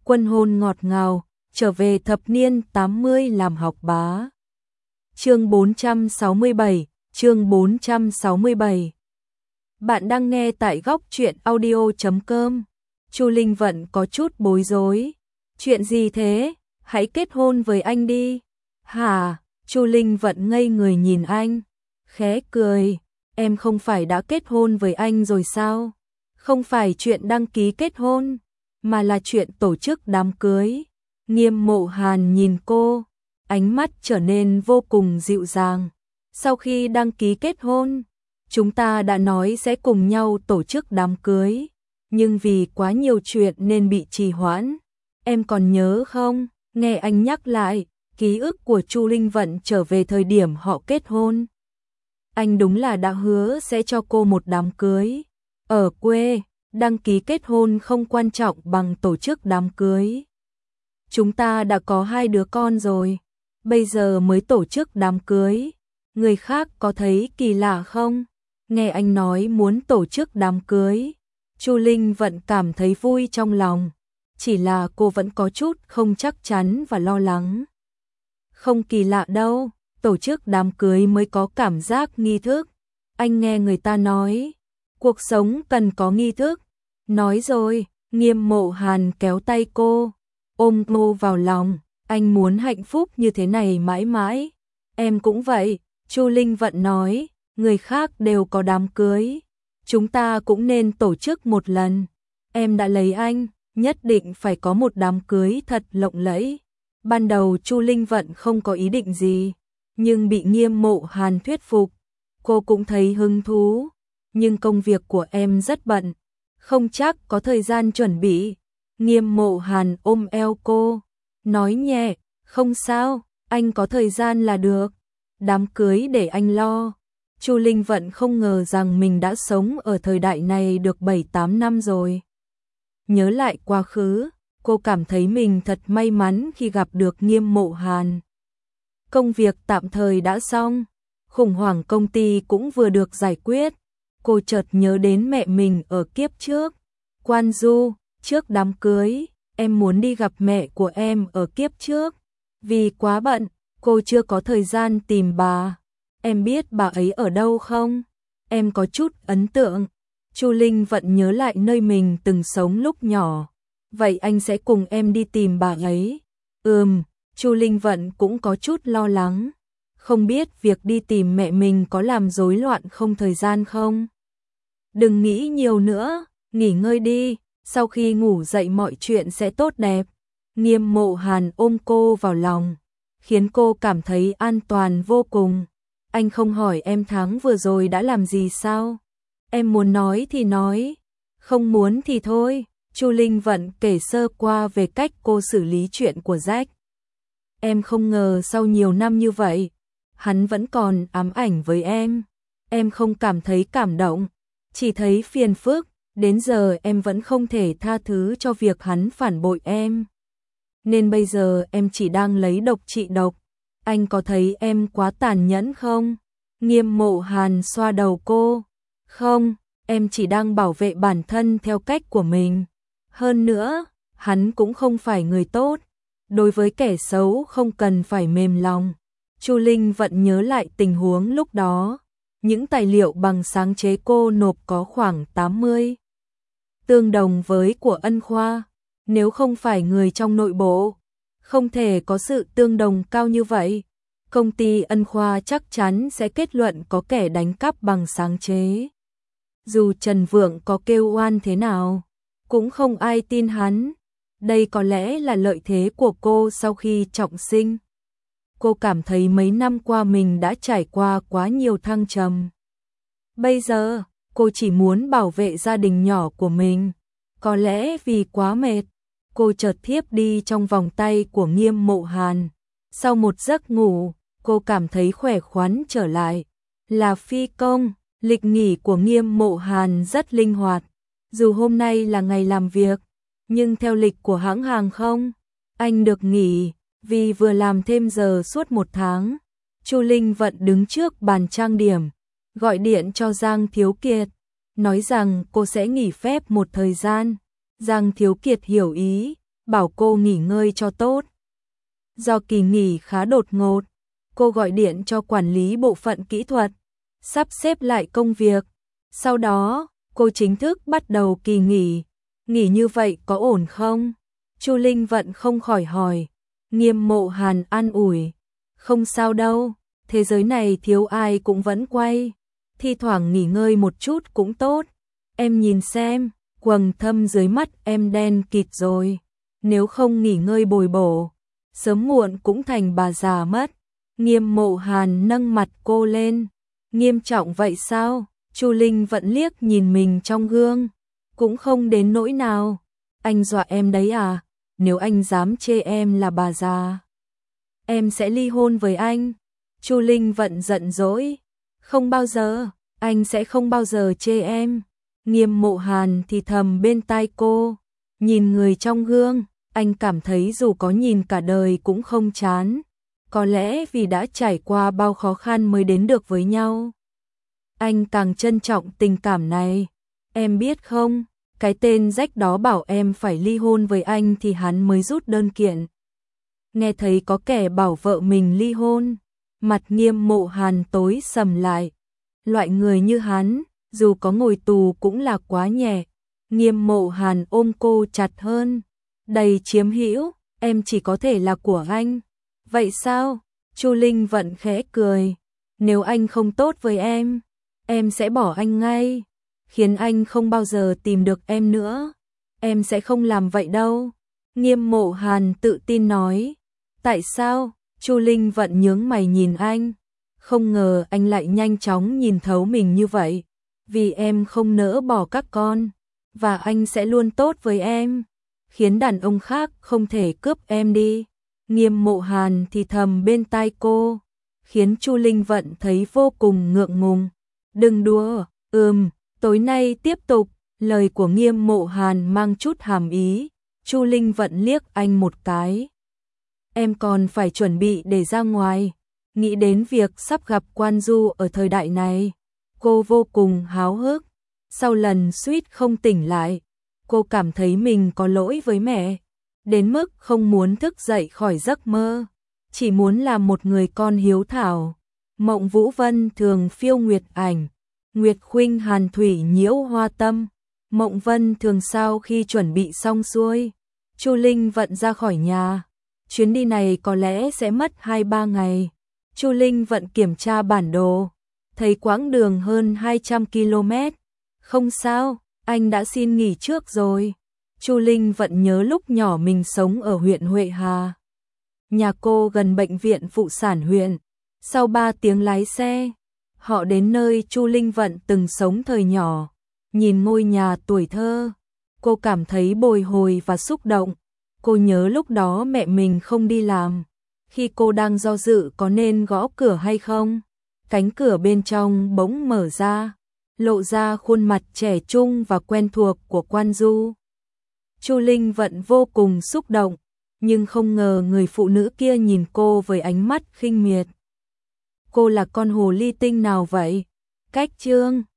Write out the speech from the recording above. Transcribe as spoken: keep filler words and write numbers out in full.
Quân hôn ngọt ngào, trở về thập niên tám mươi làm học bá. Chương bốn trăm sáu mươi bảy, chương bốn trăm sáu mươi bảy. Bạn đang nghe tại góc truyện audio chấm com. Chu Linh Vận có chút bối rối. Chuyện gì thế? Hãy kết hôn với anh đi. Hả? Chu Linh Vận ngây người nhìn anh, khẽ cười. Em không phải đã kết hôn với anh rồi sao? Không phải chuyện đăng ký kết hôn, mà là chuyện tổ chức đám cưới. Nghiêm Mộ Hàn nhìn cô, ánh mắt trở nên vô cùng dịu dàng. Sau khi đăng ký kết hôn, chúng ta đã nói sẽ cùng nhau tổ chức đám cưới, nhưng vì quá nhiều chuyện nên bị trì hoãn. Em còn nhớ không? Nghe anh nhắc lại, ký ức của Chu Linh Vận trở về thời điểm họ kết hôn. Anh đúng là đã hứa sẽ cho cô một đám cưới ở quê. Đăng ký kết hôn không quan trọng bằng tổ chức đám cưới. Chúng ta đã có hai đứa con rồi, bây giờ mới tổ chức đám cưới. Người khác có thấy kỳ lạ không? Nghe anh nói muốn tổ chức đám cưới, Chu Linh Vận cảm thấy vui trong lòng. Chỉ là cô vẫn có chút không chắc chắn và lo lắng. Không kỳ lạ đâu, tổ chức đám cưới mới có cảm giác nghi thức. Anh nghe người ta nói, cuộc sống cần có nghi thức. Nói rồi, Nghiêm Mộ Hàn kéo tay cô, ôm cô vào lòng. Anh muốn hạnh phúc như thế này mãi mãi. Em cũng vậy, Chu Linh Vận nói, người khác đều có đám cưới, chúng ta cũng nên tổ chức một lần. Em đã lấy anh, nhất định phải có một đám cưới thật lộng lẫy. Ban đầu Chu Linh Vận không có ý định gì, nhưng bị Nghiêm Mộ Hàn thuyết phục, cô cũng thấy hứng thú. Nhưng công việc của em rất bận, không chắc có thời gian chuẩn bị. Nghiêm Mộ Hàn ôm eo cô, nói nhẹ, không sao, anh có thời gian là được. Đám cưới để anh lo. Chu Linh Vận không ngờ rằng mình đã sống ở thời đại này được bảy tám năm rồi. Nhớ lại quá khứ, cô cảm thấy mình thật may mắn khi gặp được Nghiêm Mộ Hàn. Công việc tạm thời đã xong, khủng hoảng công ty cũng vừa được giải quyết. Cô chợt nhớ đến mẹ mình ở kiếp trước. Quan Du, trước đám cưới, em muốn đi gặp mẹ của em ở kiếp trước. Vì quá bận, cô chưa có thời gian tìm bà. Em biết bà ấy ở đâu không? Em có chút ấn tượng. Chu Linh Vận nhớ lại nơi mình từng sống lúc nhỏ. Vậy anh sẽ cùng em đi tìm bà ấy. Ừm, Chu Linh Vận cũng có chút lo lắng. Không biết việc đi tìm mẹ mình có làm rối loạn không thời gian không? Đừng nghĩ nhiều nữa, nghỉ ngơi đi, sau khi ngủ dậy mọi chuyện sẽ tốt đẹp. Nghiêm Mộ Hàn ôm cô vào lòng, khiến cô cảm thấy an toàn vô cùng. Anh không hỏi em tháng vừa rồi đã làm gì sao? Em muốn nói thì nói, không muốn thì thôi. Chu Linh Vận kể sơ qua về cách cô xử lý chuyện của Jack. Em không ngờ sau nhiều năm như vậy, hắn vẫn còn ám ảnh với em. Em không cảm thấy cảm động, chỉ thấy phiền phức. Đến giờ em vẫn không thể tha thứ cho việc hắn phản bội em. Nên bây giờ em chỉ đang lấy độc trị độc. Anh có thấy em quá tàn nhẫn không? Nghiêm Mộ Hàn xoa đầu cô. Không, em chỉ đang bảo vệ bản thân theo cách của mình. Hơn nữa, hắn cũng không phải người tốt. Đối với kẻ xấu không cần phải mềm lòng. Chu Linh Vận nhớ lại tình huống lúc đó. Những tài liệu bằng sáng chế cô nộp có khoảng tám mươi. Tương đồng với của Ân Khoa. Nếu không phải người trong nội bộ, không thể có sự tương đồng cao như vậy. Công ty Ân Khoa chắc chắn sẽ kết luận có kẻ đánh cắp bằng sáng chế. Dù Trần Vượng có kêu oan thế nào, cũng không ai tin hắn. Đây có lẽ là lợi thế của cô sau khi trọng sinh. Cô cảm thấy mấy năm qua mình đã trải qua quá nhiều thăng trầm. Bây giờ, cô chỉ muốn bảo vệ gia đình nhỏ của mình. Có lẽ vì quá mệt, cô chợt thiếp đi trong vòng tay của Nghiêm Mộ Hàn. Sau một giấc ngủ, cô cảm thấy khỏe khoắn trở lại. Là phi công, lịch nghỉ của Nghiêm Mộ Hàn rất linh hoạt. Dù hôm nay là ngày làm việc, nhưng theo lịch của hãng hàng không, anh được nghỉ vì vừa làm thêm giờ suốt một tháng. Chu Linh Vận đứng trước bàn trang điểm, gọi điện cho Giang Thiếu Kiệt, nói rằng cô sẽ nghỉ phép một thời gian. Giang Thiếu Kiệt hiểu ý, bảo cô nghỉ ngơi cho tốt. Do kỳ nghỉ khá đột ngột, cô gọi điện cho quản lý bộ phận kỹ thuật, sắp xếp lại công việc. Sau đó, cô chính thức bắt đầu kỳ nghỉ. Nghỉ như vậy có ổn không? Chu Linh Vận không khỏi hỏi. Nghiêm Mộ Hàn an ủi. Không sao đâu, thế giới này thiếu ai cũng vẫn quay. Thi thoảng nghỉ ngơi một chút cũng tốt. Em nhìn xem, quầng thâm dưới mắt em đen kịt rồi. Nếu không nghỉ ngơi bồi bổ, sớm muộn cũng thành bà già mất. Nghiêm Mộ Hàn nâng mặt cô lên. Nghiêm trọng vậy sao? Chu Linh Vận liếc nhìn mình trong gương. Cũng không đến nỗi nào. Anh dọa em đấy à? Nếu anh dám chê em là bà già, em sẽ ly hôn với anh. Chu Linh Vận giận dỗi. Không bao giờ, anh sẽ không bao giờ chê em. Nghiêm Mộ Hàn thì thầm bên tai cô. Nhìn người trong gương, anh cảm thấy dù có nhìn cả đời cũng không chán. Có lẽ vì đã trải qua bao khó khăn mới đến được với nhau. Anh càng trân trọng tình cảm này. Em biết không, cái tên rách đó bảo em phải ly hôn với anh thì hắn mới rút đơn kiện. Nghe thấy có kẻ bảo vợ mình ly hôn, mặt Nghiêm Mộ Hàn tối sầm lại. Loại người như hắn, dù có ngồi tù cũng là quá nhẹ. Nghiêm Mộ Hàn ôm cô chặt hơn. Đầy chiếm hữu, em chỉ có thể là của anh. Vậy sao? Chu Linh Vận khẽ cười. Nếu anh không tốt với em, em sẽ bỏ anh ngay, khiến anh không bao giờ tìm được em nữa. Em sẽ không làm vậy đâu. Nghiêm Mộ Hàn tự tin nói. Tại sao? Chu Linh Vận nhướng mày nhìn anh. Không ngờ anh lại nhanh chóng nhìn thấu mình như vậy. Vì em không nỡ bỏ các con, và anh sẽ luôn tốt với em, khiến đàn ông khác không thể cướp em đi. Nghiêm Mộ Hàn thì thầm bên tai cô, khiến Chu Linh Vận thấy vô cùng ngượng ngùng. Đừng đùa, ừm, tối nay tiếp tục. Lời của Nghiêm Mộ Hàn mang chút hàm ý. Chu Linh Vận liếc anh một cái. Em còn phải chuẩn bị để ra ngoài. Nghĩ đến việc sắp gặp Quan Du ở thời đại này, cô vô cùng háo hức. Sau lần suýt không tỉnh lại, cô cảm thấy mình có lỗi với mẹ, đến mức không muốn thức dậy khỏi giấc mơ, chỉ muốn là một người con hiếu thảo. Mộng Vũ Vân thường phiêu nguyệt ảnh, Nguyệt Khuynh hàn thủy nhiễu hoa tâm. Mộng Vân thường sau khi chuẩn bị xong xuôi, Chu Linh Vận ra khỏi nhà. Chuyến đi này có lẽ sẽ mất hai ba ngày. Chu Linh Vận kiểm tra bản đồ, thấy quãng đường hơn hai trăm ki lô mét. Không sao, anh đã xin nghỉ trước rồi. Chu Linh Vận nhớ lúc nhỏ mình sống ở huyện Huệ Hà. Nhà cô gần bệnh viện phụ sản huyện. Sau ba tiếng lái xe, họ đến nơi Chu Linh Vận từng sống thời nhỏ. Nhìn ngôi nhà tuổi thơ, cô cảm thấy bồi hồi và xúc động. Cô nhớ lúc đó mẹ mình không đi làm. Khi cô đang do dự có nên gõ cửa hay không, cánh cửa bên trong bỗng mở ra, lộ ra khuôn mặt trẻ trung và quen thuộc của Quan Du. Chu Linh Vận vô cùng xúc động, nhưng không ngờ người phụ nữ kia nhìn cô với ánh mắt khinh miệt. Cô là con hồ ly tinh nào vậy? Cách chương